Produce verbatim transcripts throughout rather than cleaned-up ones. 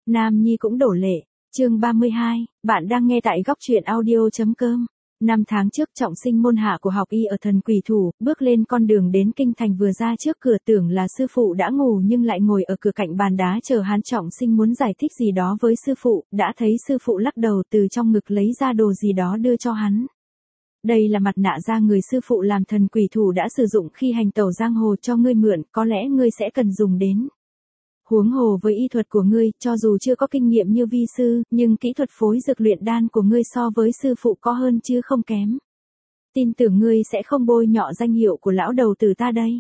Nam Nhi cũng đổ lệ. Chương ba mươi hai, bạn đang nghe tại góc truyện audio.com. Năm tháng trước Trọng Sinh môn hạ của học y ở Thần Quỷ Thủ, bước lên con đường đến kinh thành vừa ra trước cửa tưởng là sư phụ đã ngủ nhưng lại ngồi ở cửa cạnh bàn đá chờ hắn. Trọng Sinh muốn giải thích gì đó với sư phụ, đã thấy sư phụ lắc đầu từ trong ngực lấy ra đồ gì đó đưa cho hắn. Đây là mặt nạ da người sư phụ làm Thần Quỷ Thủ đã sử dụng khi hành tẩu giang hồ cho ngươi mượn, có lẽ ngươi sẽ cần dùng đến. Huống hồ với y thuật của ngươi, cho dù chưa có kinh nghiệm như vi sư, nhưng kỹ thuật phối dược luyện đan của ngươi so với sư phụ có hơn chứ không kém. Tin tưởng ngươi sẽ không bôi nhọ danh hiệu của lão đầu tử ta đây.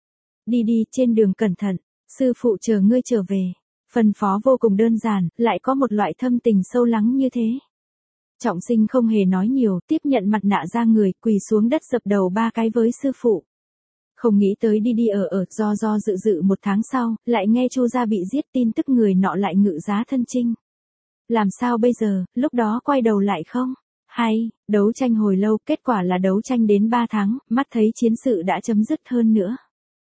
Đi đi, trên đường cẩn thận, sư phụ chờ ngươi trở về. Phân phó vô cùng đơn giản, lại có một loại thâm tình sâu lắng như thế. Trọng Sinh không hề nói nhiều, tiếp nhận mặt nạ da người, quỳ xuống đất dập đầu ba cái với sư phụ. Không nghĩ tới đi đi ở ở, do do dự dự một tháng sau, lại nghe Chu gia bị giết, tin tức người nọ lại ngự giá thân chinh. Làm sao bây giờ, lúc đó quay đầu lại không? Hay, đấu tranh hồi lâu, kết quả là đấu tranh đến ba tháng, mắt thấy chiến sự đã chấm dứt hơn nữa.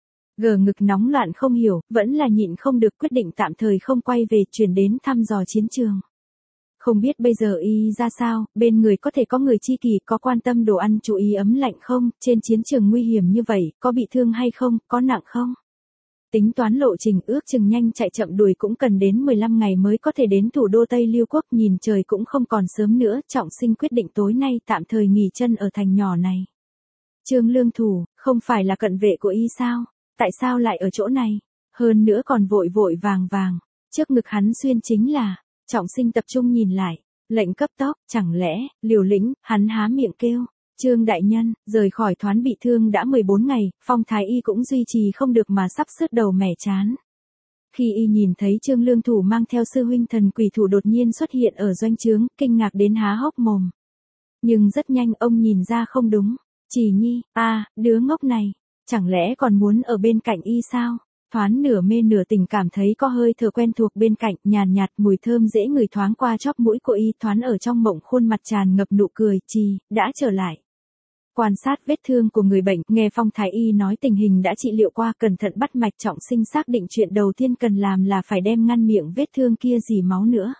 Gờ ngực nóng loạn không hiểu, vẫn là nhịn không được quyết định tạm thời không quay về, chuyển đến thăm dò chiến trường. Không biết bây giờ y ra sao, bên người có thể có người chi kỷ, có quan tâm đồ ăn chú ý ấm lạnh không, trên chiến trường nguy hiểm như vậy, có bị thương hay không, có nặng không. Tính toán lộ trình ước chừng nhanh chạy chậm đuổi cũng cần đến mười lăm ngày mới có thể đến thủ đô Tây Liêu Quốc, nhìn trời cũng không còn sớm nữa, Trọng Sinh quyết định tối nay tạm thời nghỉ chân ở thành nhỏ này. Trương Lương Thủ, không phải là cận vệ của y sao, tại sao lại ở chỗ này, hơn nữa còn vội vội vàng vàng, trước ngực hắn xuyên chính là... Trọng Sinh tập trung nhìn lại, lệnh cấp tốc, chẳng lẽ, liều lĩnh, hắn há miệng kêu, Trương đại nhân, rời khỏi Thoán bị thương đã mười bốn ngày, phong thái y cũng duy trì không được mà sắp sứt đầu mẻ chán. Khi y nhìn thấy Trương Lương Thủ mang theo sư huynh Thần Quỷ Thủ đột nhiên xuất hiện ở doanh trướng, kinh ngạc đến há hốc mồm. Nhưng rất nhanh ông nhìn ra không đúng, Chỉ Nhi, a, à, đứa ngốc này, chẳng lẽ còn muốn ở bên cạnh y sao? Thoáng nửa mê nửa tình cảm thấy có hơi thở quen thuộc bên cạnh, nhàn nhạt, mùi thơm dễ ngửi thoáng qua chóp mũi của y, thoáng ở trong mộng khuôn mặt tràn ngập nụ cười, Trì, đã trở lại. Quan sát vết thương của người bệnh, nghe Phong thái y nói tình hình đã trị liệu qua, cẩn thận bắt mạch. Trọng Sinh xác định chuyện đầu tiên cần làm là phải đem ngăn miệng vết thương kia dì máu nữa.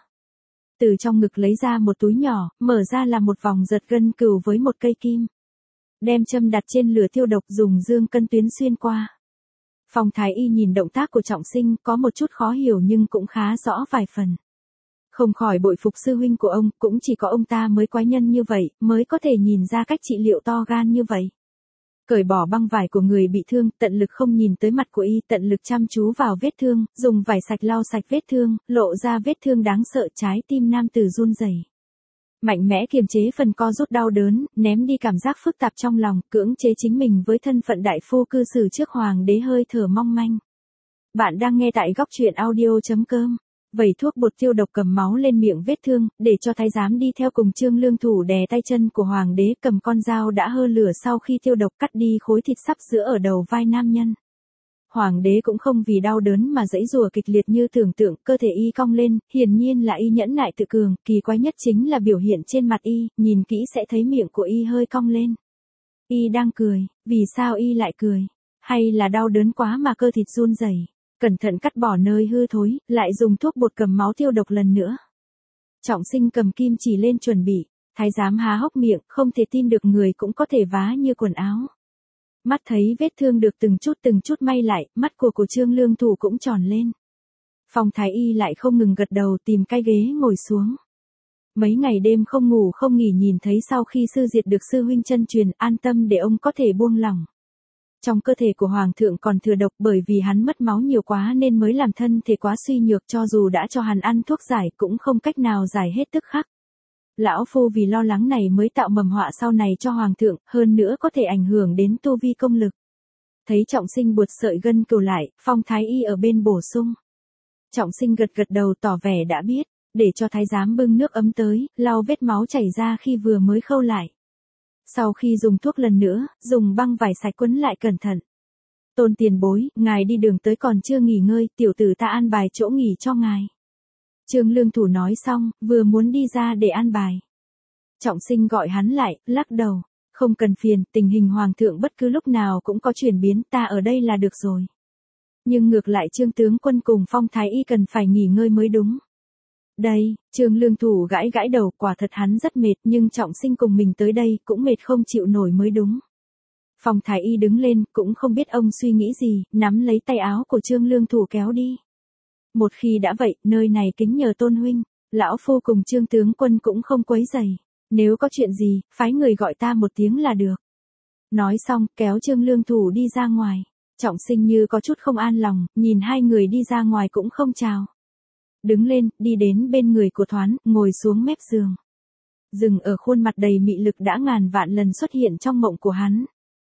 Từ trong ngực lấy ra một túi nhỏ, mở ra là một vòng giật gân cừu với một cây kim. Đem châm đặt trên lửa tiêu độc, dùng dương cân tuyến xuyên qua. Phong thái y nhìn động tác của Trọng Sinh, có một chút khó hiểu nhưng cũng khá rõ vài phần. Không khỏi bội phục sư huynh của ông, cũng chỉ có ông ta mới quái nhân như vậy, mới có thể nhìn ra cách trị liệu to gan như vậy. Cởi bỏ băng vải của người bị thương, tận lực không nhìn tới mặt của y, tận lực chăm chú vào vết thương, dùng vải sạch lau sạch vết thương, lộ ra vết thương đáng sợ. Trái tim nam tử run rẩy. Mạnh mẽ kiềm chế phần co rút đau đớn, ném đi cảm giác phức tạp trong lòng, cưỡng chế chính mình với thân phận đại phu cư xử trước hoàng đế, hơi thở mong manh. Bạn đang nghe tại góc truyện audio.com. Vẩy thuốc bột tiêu độc, cầm máu lên miệng vết thương, để cho thái giám đi theo cùng Trương Lương Thủ đè tay chân của hoàng đế, cầm con dao đã hơ lửa sau khi tiêu độc cắt đi khối thịt sắp giữa ở đầu vai nam nhân. Hoàng đế cũng không vì đau đớn mà giãy giụa kịch liệt như tưởng tượng, cơ thể y cong lên, hiển nhiên là y nhẫn nại tự cường, kỳ quái nhất chính là biểu hiện trên mặt y, nhìn kỹ sẽ thấy miệng của y hơi cong lên. Y đang cười, vì sao y lại cười? Hay là đau đớn quá mà cơ thịt run rẩy? Cẩn thận cắt bỏ nơi hư thối, lại dùng thuốc bột cầm máu tiêu độc lần nữa. Trọng Sinh cầm kim chỉ lên chuẩn bị, thái giám há hốc miệng, không thể tin được người cũng có thể vá như quần áo. Mắt thấy vết thương được từng chút từng chút may lại, mắt của của Trương Lương Thủ cũng tròn lên. Phong thái y lại không ngừng gật đầu, tìm cái ghế ngồi xuống. Mấy ngày đêm không ngủ không nghỉ, nhìn thấy sau khi sư diệt được sư huynh chân truyền, an tâm để ông có thể buông lỏng. Trong cơ thể của hoàng thượng còn thừa độc, bởi vì hắn mất máu nhiều quá nên mới làm thân thể quá suy nhược, cho dù đã cho hắn ăn thuốc giải cũng không cách nào giải hết tức khắc. Lão phu vì lo lắng này mới tạo mầm họa sau này cho hoàng thượng, hơn nữa có thể ảnh hưởng đến tu vi công lực. Thấy Trọng Sinh buột sợi gân cừu lại, Phong thái y ở bên bổ sung. Trọng Sinh gật gật đầu tỏ vẻ đã biết, để cho thái giám bưng nước ấm tới, lau vết máu chảy ra khi vừa mới khâu lại. Sau khi dùng thuốc lần nữa, dùng băng vải sạch quấn lại cẩn thận. Tôn tiền bối, ngài đi đường tới còn chưa nghỉ ngơi, tiểu tử ta an bài chỗ nghỉ cho ngài. Trương Lương Thủ nói xong, vừa muốn đi ra để an bài. Trọng Sinh gọi hắn lại, lắc đầu. Không cần phiền, tình hình hoàng thượng bất cứ lúc nào cũng có chuyển biến, ta ở đây là được rồi. Nhưng ngược lại Trương tướng quân cùng Phong thái y cần phải nghỉ ngơi mới đúng. Đây, Trương Lương Thủ gãi gãi đầu, quả thật hắn rất mệt, nhưng Trọng Sinh cùng mình tới đây cũng mệt không chịu nổi mới đúng. Phong thái y đứng lên, cũng không biết ông suy nghĩ gì, nắm lấy tay áo của Trương Lương Thủ kéo đi. Một khi đã vậy, nơi này kính nhờ Tôn huynh, lão phu cùng Trương tướng quân cũng không quấy rầy. Nếu có chuyện gì, phái người gọi ta một tiếng là được. Nói xong, kéo Trương Lương Thủ đi ra ngoài. Trọng Sinh như có chút không an lòng, nhìn hai người đi ra ngoài cũng không chào. Đứng lên, đi đến bên người của Thoán, ngồi xuống mép giường. Dừng ở khuôn mặt đầy mị lực đã ngàn vạn lần xuất hiện trong mộng của hắn.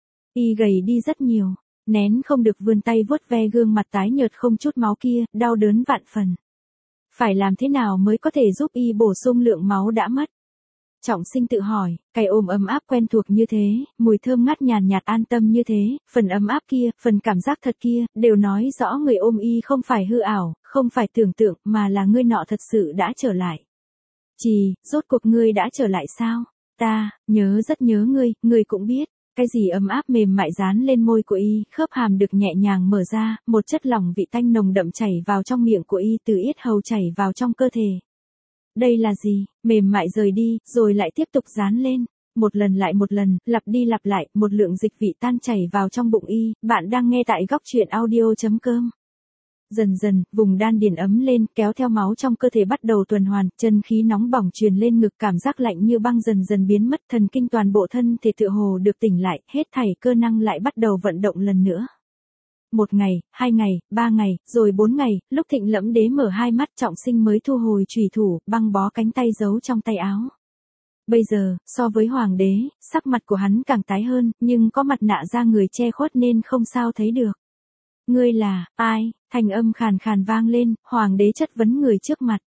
Y gầy đi rất nhiều, nén không được vươn tay vuốt ve gương mặt tái nhợt không chút máu kia, đau đớn vạn phần. Phải làm thế nào mới có thể giúp y bổ sung lượng máu đã mất? Trọng Sinh tự hỏi, cái ôm ấm áp quen thuộc như thế, mùi thơm ngát nhàn nhạt an tâm như thế, phần ấm áp kia, phần cảm giác thật kia, đều nói rõ người ôm y không phải hư ảo, không phải tưởng tượng, mà là ngươi nọ thật sự đã trở lại. Chì, rốt cuộc ngươi đã trở lại sao? Ta, nhớ rất nhớ ngươi, ngươi cũng biết. Cái gì ấm áp mềm mại dán lên môi của y, khớp hàm được nhẹ nhàng mở ra, một chất lỏng vị tanh nồng đậm chảy vào trong miệng của y từ yết hầu chảy vào trong cơ thể. Đây là gì? Mềm mại rời đi, rồi lại tiếp tục dán lên. Một lần lại một lần, lặp đi lặp lại, một lượng dịch vị tan chảy vào trong bụng y. Bạn đang nghe tại góc truyện audio chấm com. Dần dần, vùng đan điền ấm lên, kéo theo máu trong cơ thể bắt đầu tuần hoàn, chân khí nóng bỏng truyền lên ngực, cảm giác lạnh như băng dần dần biến mất, thần kinh toàn bộ thân thể tựa hồ được tỉnh lại, hết thảy cơ năng lại bắt đầu vận động lần nữa. Một ngày, hai ngày, ba ngày, rồi bốn ngày, lúc Thịnh Lẫm Đế mở hai mắt, Trọng Sinh mới thu hồi chùy thủ, băng bó cánh tay giấu trong tay áo. Bây giờ, so với hoàng đế, sắc mặt của hắn càng tái hơn, nhưng có mặt nạ da người che khuất nên không sao thấy được. Ngươi là, ai? Thanh âm khàn khàn vang lên, hoàng đế chất vấn người trước mặt.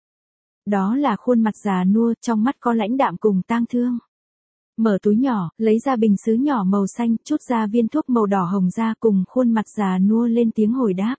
Đó là khuôn mặt già nua, trong mắt có lãnh đạm cùng tang thương. Mở túi nhỏ, lấy ra bình sứ nhỏ màu xanh, chút ra viên thuốc màu đỏ hồng ra, cùng khuôn mặt già nua lên tiếng hồi đáp.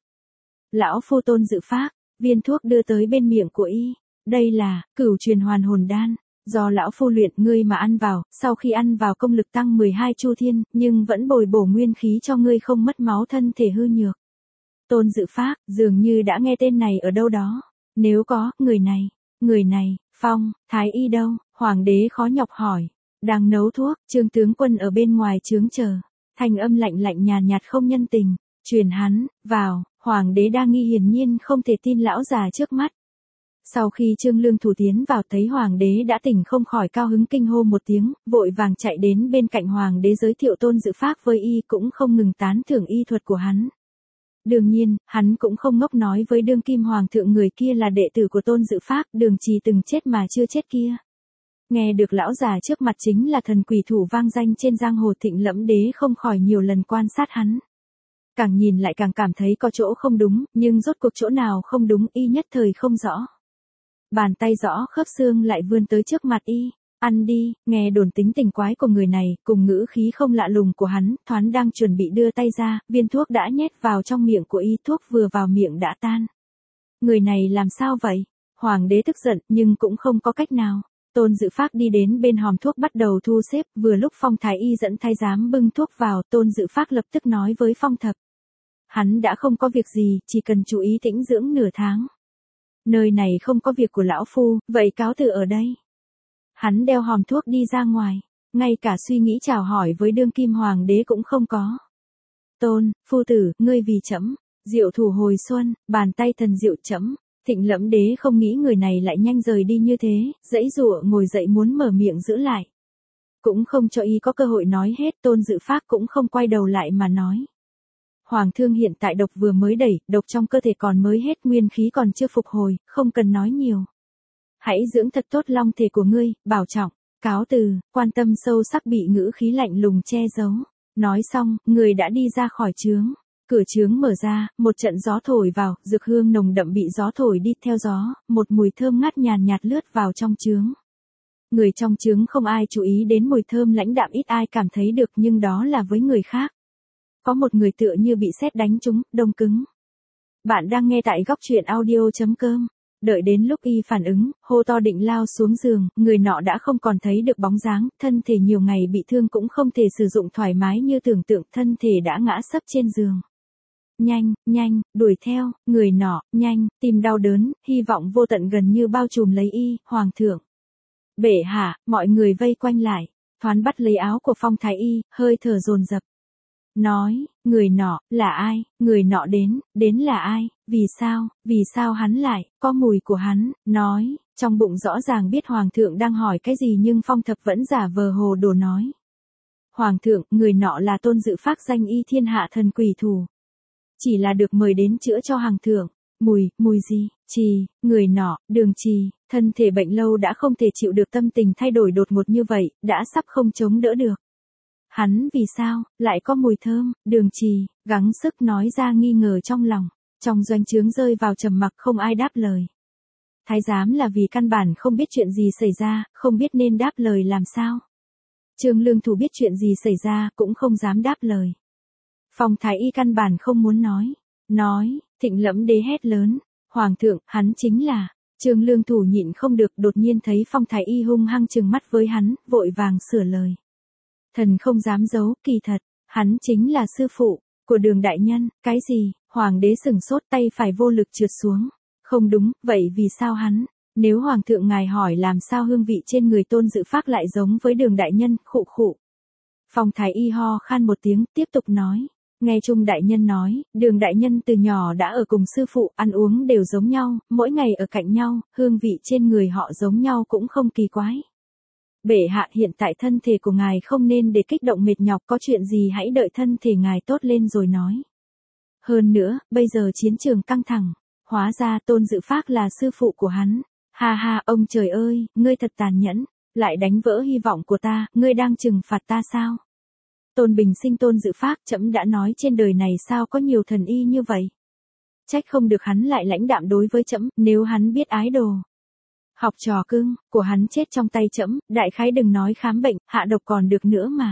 Lão phu Tôn Dự Phác, viên thuốc đưa tới bên miệng của y. Đây là, cửu truyền hoàn hồn đan. Do lão phu luyện ngươi mà ăn vào, sau khi ăn vào công lực tăng mười hai chu thiên, nhưng vẫn bồi bổ nguyên khí cho ngươi không mất máu thân thể hư nhược. Tôn Dự Phác, dường như đã nghe tên này ở đâu đó. Nếu có, người này, người này, Phong, Thái y đâu? Hoàng đế khó nhọc hỏi. Đang nấu thuốc, Trương tướng quân ở bên ngoài trướng chờ. Thanh âm lạnh lạnh nhàn nhạt không nhân tình. Truyền hắn, vào, hoàng đế đa nghi hiển nhiên không thể tin lão già trước mắt. Sau khi Trương Lương Thủ tiến vào thấy hoàng đế đã tỉnh không khỏi cao hứng kinh hô một tiếng, vội vàng chạy đến bên cạnh hoàng đế giới thiệu Tôn Dự Phác với y, cũng không ngừng tán thưởng y thuật của hắn. Đương nhiên, hắn cũng không ngốc nói với đương kim hoàng thượng người kia là đệ tử của Tôn Dự Phác, Đường Trì từng chết mà chưa chết kia. Nghe được lão già trước mặt chính là thần quỷ thủ vang danh trên giang hồ, Thịnh Lẫm Đế không khỏi nhiều lần quan sát hắn. Càng nhìn lại càng cảm thấy có chỗ không đúng, nhưng rốt cuộc chỗ nào không đúng y nhất thời không rõ. Bàn tay rõ khớp xương lại vươn tới trước mặt y. Ăn đi, nghe đồn tính tình quái của người này, cùng ngữ khí không lạ lùng của hắn, Thoán đang chuẩn bị đưa tay ra, viên thuốc đã nhét vào trong miệng của y, thuốc vừa vào miệng đã tan. Người này làm sao vậy? Hoàng đế tức giận, nhưng cũng không có cách nào. Tôn Dự Phác đi đến bên hòm thuốc bắt đầu thu xếp, vừa lúc Phong Thái y dẫn thái giám bưng thuốc vào, Tôn Dự Phác lập tức nói với Phong Thập. Hắn đã không có việc gì, chỉ cần chú ý tĩnh dưỡng nửa tháng. Nơi này không có việc của lão phu, vậy cáo từ ở đây. Hắn đeo hòm thuốc đi ra ngoài, ngay cả suy nghĩ chào hỏi với đương kim hoàng đế cũng không có. Tôn, phu tử, ngươi vì trẫm, diệu thủ hồi xuân, bàn tay thần diệu trẫm. Thịnh Lẫm Đế không nghĩ người này lại nhanh rời đi như thế, dãy dụa ngồi dậy muốn mở miệng giữ lại. Cũng không cho y có cơ hội nói hết, Tôn Dự Phác cũng không quay đầu lại mà nói. Hoàng thương hiện tại độc vừa mới đẩy, độc trong cơ thể còn mới hết, nguyên khí còn chưa phục hồi, không cần nói nhiều. Hãy dưỡng thật tốt long thể của ngươi, bảo trọng, cáo từ, quan tâm sâu sắc bị ngữ khí lạnh lùng che giấu. Nói xong, người đã đi ra khỏi trướng. Cửa trướng mở ra, một trận gió thổi vào, dược hương nồng đậm bị gió thổi đi theo gió, một mùi thơm ngát nhàn nhạt lướt vào trong trướng. Người trong trướng không ai chú ý đến mùi thơm lãnh đạm, ít ai cảm thấy được, nhưng đó là với người khác. Có một người tựa như bị sét đánh trúng, đông cứng. Bạn đang nghe tại góc truyện audio chấm com. Đợi đến lúc y phản ứng, hô to định lao xuống giường, người nọ đã không còn thấy được bóng dáng, thân thể nhiều ngày bị thương cũng không thể sử dụng thoải mái như tưởng tượng, thân thể đã ngã sấp trên giường. nhanh, nhanh, đuổi theo, người nọ, nhanh, tim đau đớn, hy vọng vô tận gần như bao trùm lấy y, hoàng thượng. Bệ hạ, mọi người vây quanh lại, thoáng bắt lấy áo của Phong Thái Y, hơi thở dồn dập. Nói, người nọ, là ai, người nọ đến, đến là ai, vì sao, vì sao hắn lại, có mùi của hắn, nói, trong bụng rõ ràng biết hoàng thượng đang hỏi cái gì nhưng Phong Thập vẫn giả vờ hồ đồ nói. Hoàng thượng, người nọ là Tôn Dự Phác danh y thiên hạ thần quỷ thủ. Chỉ là được mời đến chữa cho hoàng thượng. Mùi, mùi gì, trì, người nọ, đường trì, thân thể bệnh lâu đã không thể chịu được tâm tình thay đổi đột ngột như vậy, đã sắp không chống đỡ được. Hắn vì sao, lại có mùi thơm, đường trì, gắng sức nói ra nghi ngờ trong lòng. Trong doanh trướng rơi vào trầm mặc không ai đáp lời. Thái giám là vì căn bản không biết chuyện gì xảy ra, không biết nên đáp lời làm sao. Trương Lương Thủ biết chuyện gì xảy ra cũng không dám đáp lời. Phong Thái Y căn bản không muốn nói. Nói, Thịnh Lẫm Đế hét lớn. Hoàng thượng, hắn chính là. Trương Lương Thủ nhịn không được đột nhiên thấy Phong Thái Y hung hăng trừng mắt với hắn, vội vàng sửa lời. Thần không dám giấu, kỳ thật, hắn chính là sư phụ của Đường đại nhân. Cái gì? Hoàng đế sửng sốt, tay phải vô lực trượt xuống. Không đúng, vậy vì sao hắn? Nếu hoàng thượng ngài hỏi làm sao hương vị trên người Tôn Dự Phác lại giống với Đường đại nhân, khụ khụ. Phong Thái Y ho khan một tiếng, tiếp tục nói. Nghe Trung đại nhân nói, Đường đại nhân từ nhỏ đã ở cùng sư phụ, ăn uống đều giống nhau, mỗi ngày ở cạnh nhau, hương vị trên người họ giống nhau cũng không kỳ quái. Bệ hạ, hiện tại thân thể của ngài không nên để kích động mệt nhọc, có chuyện gì hãy đợi thân thể ngài tốt lên rồi nói. Hơn nữa, bây giờ chiến trường căng thẳng, hóa ra Tôn Dự Phác là sư phụ của hắn. Ha ha, ông trời ơi, ngươi thật tàn nhẫn, lại đánh vỡ hy vọng của ta, ngươi đang trừng phạt ta sao? Tôn Bình Sinh Tôn Dự Phác, trẫm đã nói trên đời này sao có nhiều thần y như vậy. Trách không được hắn lại lãnh đạm đối với trẫm, nếu hắn biết ái đồ. Học trò cưng, của hắn chết trong tay trẫm, đại khái đừng nói khám bệnh, hạ độc còn được nữa mà.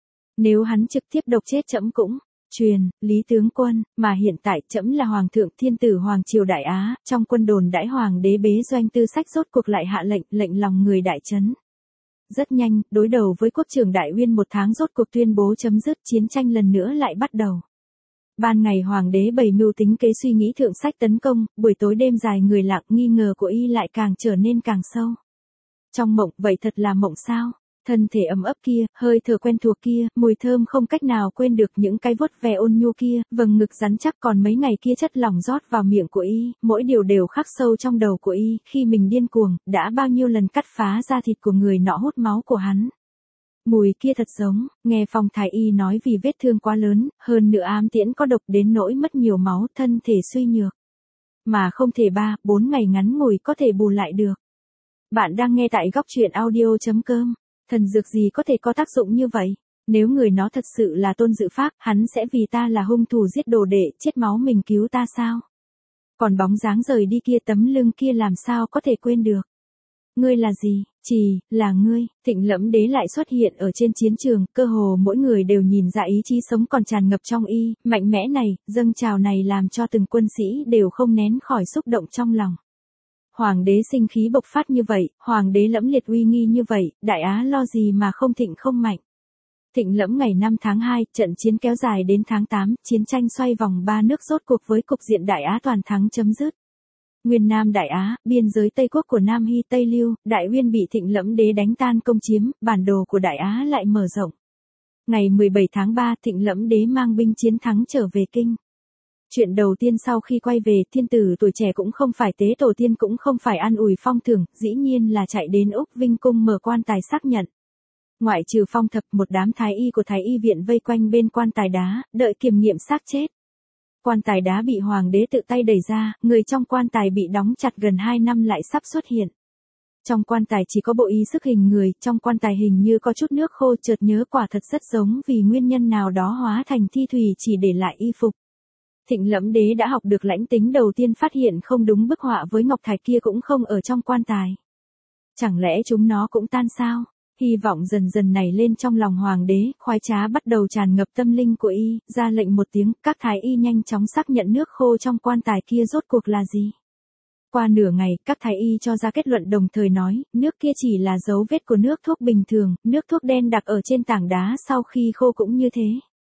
Nếu hắn trực tiếp độc chết trẫm cũng, truyền, Lý tướng quân, mà hiện tại trẫm là hoàng thượng thiên tử hoàng triều Đại Á, trong quân đồn đãi hoàng đế bế doanh tư sách rốt cuộc lại hạ lệnh, lệnh lòng người đại chấn. Rất nhanh, đối đầu với quốc trưởng Đại Uyên một tháng rốt cuộc tuyên bố chấm dứt, chiến tranh lần nữa lại bắt đầu. Ban ngày hoàng đế bày mưu tính kế suy nghĩ thượng sách tấn công, buổi tối đêm dài người lặng, nghi ngờ của y lại càng trở nên càng sâu. Trong mộng, vậy thật là mộng sao? Thân thể ấm ấp kia, hơi thở quen thuộc kia, mùi thơm không cách nào quên được, những cái vuốt ve ôn nhu kia, vầng ngực rắn chắc còn mấy ngày kia chất lỏng rót vào miệng của y, mỗi điều đều khắc sâu trong đầu của y, khi mình điên cuồng, đã bao nhiêu lần cắt phá da thịt của người nọ hút máu của hắn. Mùi kia thật giống, nghe Phong Thái Y nói vì vết thương quá lớn, hơn nữa ám tiễn có độc đến nỗi mất nhiều máu, thân thể suy nhược. Mà không thể ba, bốn ngày ngắn ngủi có thể bù lại được. Bạn đang nghe tại góc truyện audio chấm com. Thần dược gì có thể có tác dụng như vậy? Nếu người nó thật sự là Tôn Dự Phác, hắn sẽ vì ta là hung thủ giết đồ đệ, chết máu mình cứu ta sao? Còn bóng dáng rời đi kia, tấm lưng kia làm sao có thể quên được? Ngươi là gì? Chỉ, là ngươi. Thịnh Lẫm Đế lại xuất hiện ở trên chiến trường, cơ hồ mỗi người đều nhìn ra ý chí sống còn tràn ngập trong y, mạnh mẽ này, dâng trào này làm cho từng quân sĩ đều không nén khỏi xúc động trong lòng. Hoàng đế sinh khí bộc phát như vậy, hoàng đế lẫm liệt uy nghi như vậy, Đại Á lo gì mà không thịnh không mạnh. Thịnh Lẫm ngày năm tháng hai, trận chiến kéo dài đến tháng tám, chiến tranh xoay vòng ba nước rốt cuộc với cục diện Đại Á toàn thắng chấm dứt. Nguyên Nam Đại Á, biên giới Tây Quốc của Nam Hy Tây Lưu, Đại Uyên bị Thịnh Lẫm Đế đánh tan công chiếm, bản đồ của Đại Á lại mở rộng. Ngày mười bảy tháng ba, Thịnh Lẫm Đế mang binh chiến thắng trở về kinh. Chuyện đầu tiên sau khi quay về, thiên tử tuổi trẻ cũng không phải tế tổ tiên, cũng không phải an ủi phong thưởng, dĩ nhiên là chạy đến Úc Vinh cung mở quan tài xác nhận. Ngoại trừ Phong Thập, một đám thái y của thái y viện vây quanh bên quan tài đá, đợi kiểm nghiệm xác chết. Quan tài đá bị hoàng đế tự tay đẩy ra, người trong quan tài bị đóng chặt gần hai năm lại sắp xuất hiện. Trong quan tài chỉ có bộ y sức hình người, trong quan tài hình như có chút nước khô, chợt nhớ quả thật rất giống, vì nguyên nhân nào đó hóa thành thi thủy chỉ để lại y phục. Thịnh Lẫm Đế đã học được lãnh tính đầu tiên, phát hiện không đúng, bức họa với ngọc thạch kia cũng không ở trong quan tài. Chẳng lẽ chúng nó cũng tan sao? Hy vọng dần dần nảy lên trong lòng hoàng đế, khoái trá bắt đầu tràn ngập tâm linh của y, ra lệnh một tiếng, các thái y nhanh chóng xác nhận nước khô trong quan tài kia rốt cuộc là gì. Qua nửa ngày, các thái y cho ra kết luận đồng thời nói, nước kia chỉ là dấu vết của nước thuốc bình thường, nước thuốc đen đặc ở trên tảng đá sau khi khô cũng như thế.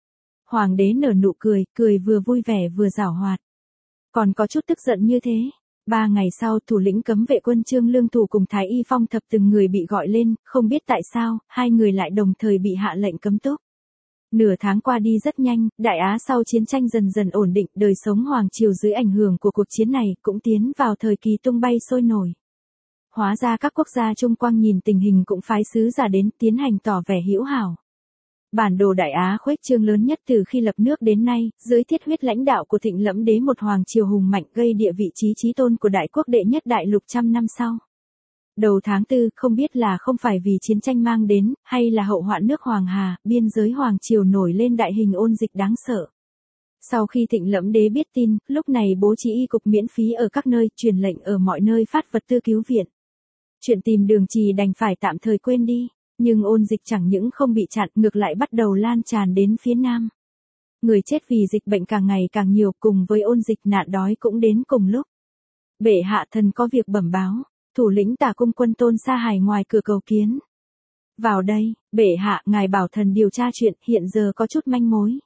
Hoàng đế nở nụ cười, cười vừa vui vẻ vừa giảo hoạt. Còn có chút tức giận như thế. Ba ngày sau, thủ lĩnh cấm vệ quân Trương Lương Thủ cùng Thái Y Phong Thập từng người bị gọi lên, không biết tại sao, hai người lại đồng thời bị hạ lệnh cấm túc. Nửa tháng qua đi rất nhanh, Đại Á sau chiến tranh dần dần ổn định, đời sống hoàng triều dưới ảnh hưởng của cuộc chiến này cũng tiến vào thời kỳ tung bay sôi nổi. Hóa ra các quốc gia chung quanh nhìn tình hình cũng phái sứ giả đến tiến hành tỏ vẻ hữu hảo. Bản đồ Đại Á khuếch trương lớn nhất từ khi lập nước đến nay, dưới thiết huyết lãnh đạo của Thịnh Lẫm Đế một hoàng triều hùng mạnh gây địa vị chí chí tôn của đại quốc đệ nhất đại lục trăm năm sau. Đầu tháng tư, không biết là không phải vì chiến tranh mang đến, hay là hậu hoạn nước Hoàng Hà, biên giới hoàng triều nổi lên đại hình ôn dịch đáng sợ. Sau khi Thịnh Lẫm Đế biết tin, lúc này bố trí y cục miễn phí ở các nơi, truyền lệnh ở mọi nơi phát vật tư cứu viện. Chuyện tìm đường trì đành phải tạm thời quên đi. Nhưng ôn dịch chẳng những không bị chặn, ngược lại bắt đầu lan tràn đến phía nam. Người chết vì dịch bệnh càng ngày càng nhiều, cùng với ôn dịch nạn đói cũng đến cùng lúc. Bệ hạ thần có việc bẩm báo, thủ lĩnh Tả cung quân Tôn Sa Hải ngoài cửa cầu kiến. Vào đây, bệ hạ, ngài bảo thần điều tra chuyện, hiện giờ có chút manh mối.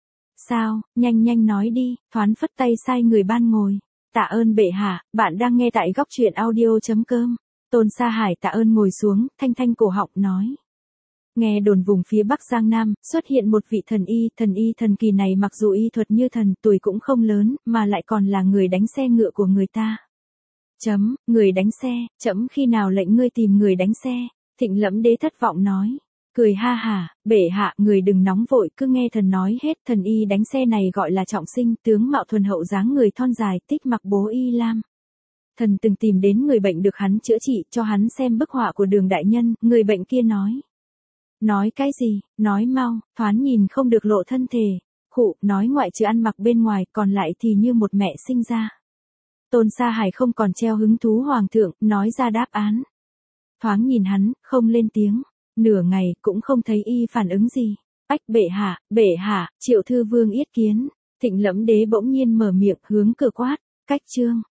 Sao, nhanh nhanh nói đi, thoán phất tay sai người ban ngồi. Tạ ơn bệ hạ, bạn đang nghe tại góc truyện audio chấm com. Tôn Sa Hải tạ ơn ngồi xuống, thanh thanh cổ họng nói. Nghe đồn vùng phía Bắc Giang Nam, xuất hiện một vị thần y, thần y thần kỳ này mặc dù y thuật như thần, tuổi cũng không lớn, mà lại còn là người đánh xe ngựa của người ta. Chấm, người đánh xe, chấm khi nào lệnh ngươi tìm người đánh xe, Thịnh Lẫm Đế thất vọng nói. Cười ha hả, bệ hạ, người đừng nóng vội, cứ nghe thần nói hết, thần y đánh xe này gọi là Trọng Sinh, tướng mạo thuần hậu dáng người thon dài, tích mặc bố y lam. Thần từng tìm đến người bệnh được hắn chữa trị, cho hắn xem bức họa của Đường đại nhân, người bệnh kia nói. Nói cái gì, nói mau, thoáng nhìn không được lộ thân thể. Khụ, nói ngoại trừ ăn mặc bên ngoài, còn lại thì như một mẹ sinh ra. Tôn Sa Hải không còn treo hứng thú hoàng thượng, nói ra đáp án. Thoáng nhìn hắn, không lên tiếng. Nửa ngày, cũng không thấy y phản ứng gì. Ách bệ hạ, bệ hạ, Triệu Thư Vương yết kiến. Thịnh Lẫm Đế bỗng nhiên mở miệng hướng cửa quát. Cách chương.